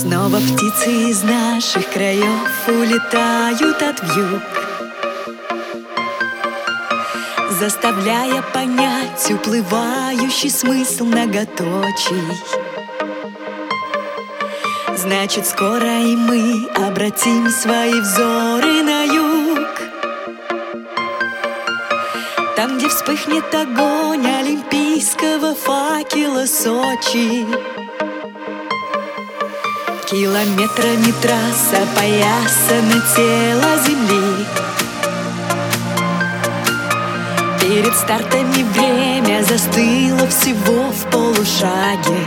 Снова птицы из наших краев улетают отвьюг, заставляя понять уплывающий смысл многоточий. Значит, скоро и мы обратим свои взоры на юг, там, где вспыхнет огонь олимпийского факела Сочи. Километрами трасса опоясана тело земли. Перед стартами время застыло всего в полушаге,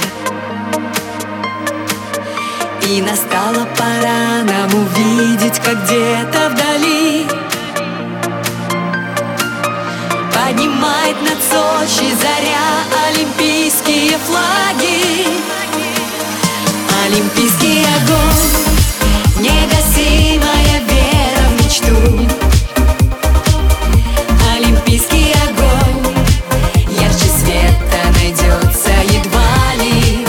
и настала пора нам увидеть, как где-то вдали поднимает над Сочи заря олимпийские флаги. Олимпийский огонь, негасимая вера в мечту. Олимпийский огонь, ярче света найдется едва ли.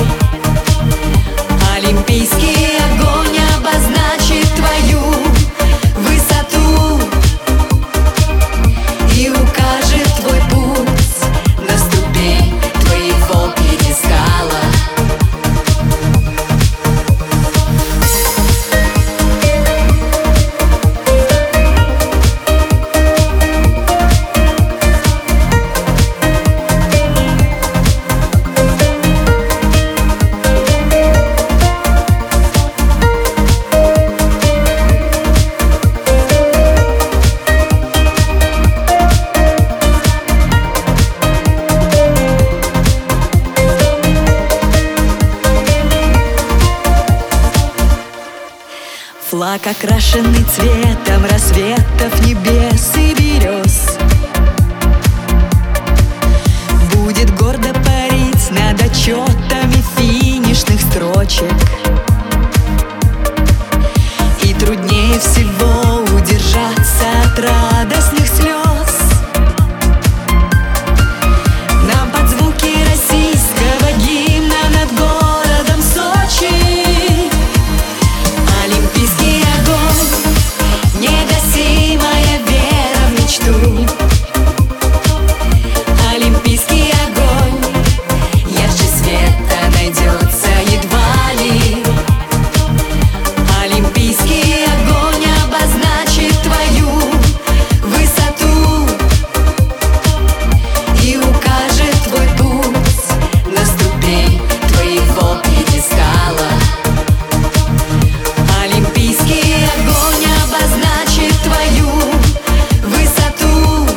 Олимпийский огонь обозначит твою высоту и укажет твой путь на ступень твоего пьедестала. Флаг, окрашенный цветом рассветов небес и берез, будет гордо парить над отчетами финишных строчек. И труднее всего удержаться от радостных слез. Нам под звуки российского гимна над городом Сочи олимпийский огонь, негасимая вера в мечту. Олимпийский огонь, ярче света найдется едва ли. Олимпийский огонь обозначит твою высоту и укажет твой путь на ступень твоего пьедестала. Олимпийский огонь обозначит твою высоту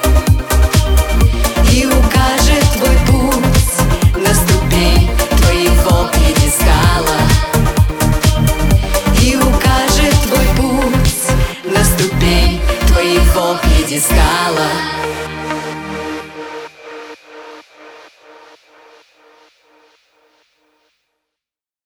и укажет твой путь на ступень твоего пьедестала. И укажет твой путь на ступень твоего пьедестала.